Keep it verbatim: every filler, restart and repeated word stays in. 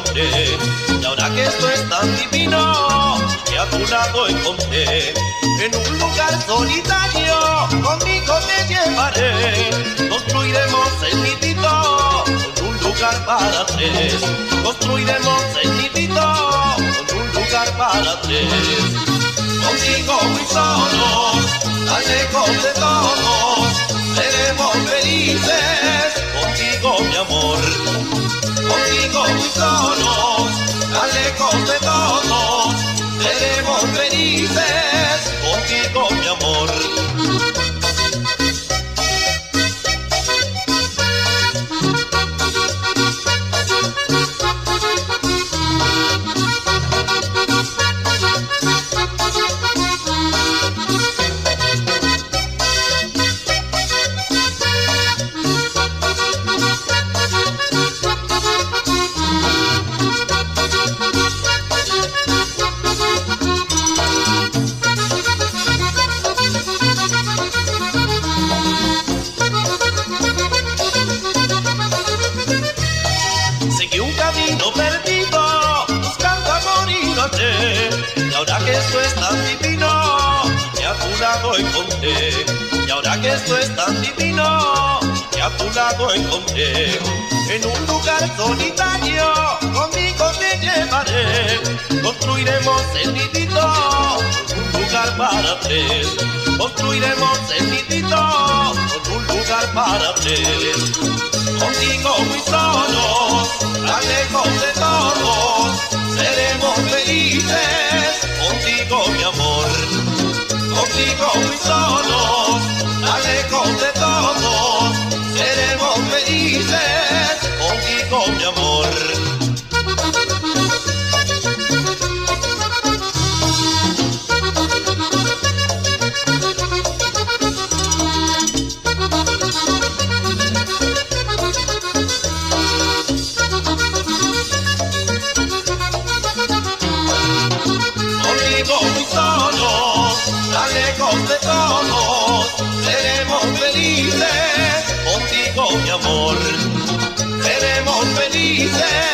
encontré. Y ahora que esto es tan divino, que a tu lado encontré. En un lugar solitario, conmigo te llevaré. Construiremos el nidito con un lugar para tres. Construiremos el nidito con un lugar para tres. Contigo muy solos, tan lejos de todos, seremos felices. Contigo mi amor, contigo muy solos, tan lejos de todos, seremos felices. Contigo mi amor. Seguí un camino perdido, buscando amor y no hallé. Y ahora que esto es tan divino, que a tu lado encontré. Y ahora que esto es tan divino, que a tu lado encontré. En un lugar solitario, conmigo te llevaré. Construiremos el nidito, un lugar para tres. Construiremos el nidito, con un lugar para tres. Contigo muy solos, tan lejos de todos, seremos felices. Contigo mi amor, contigo muy solos, tan lejos de todos, seremos felices. Contigo mi amor. Contigo muy solos, tan lejos de todos, seremos felices. Contigo mi amor, seremos felices.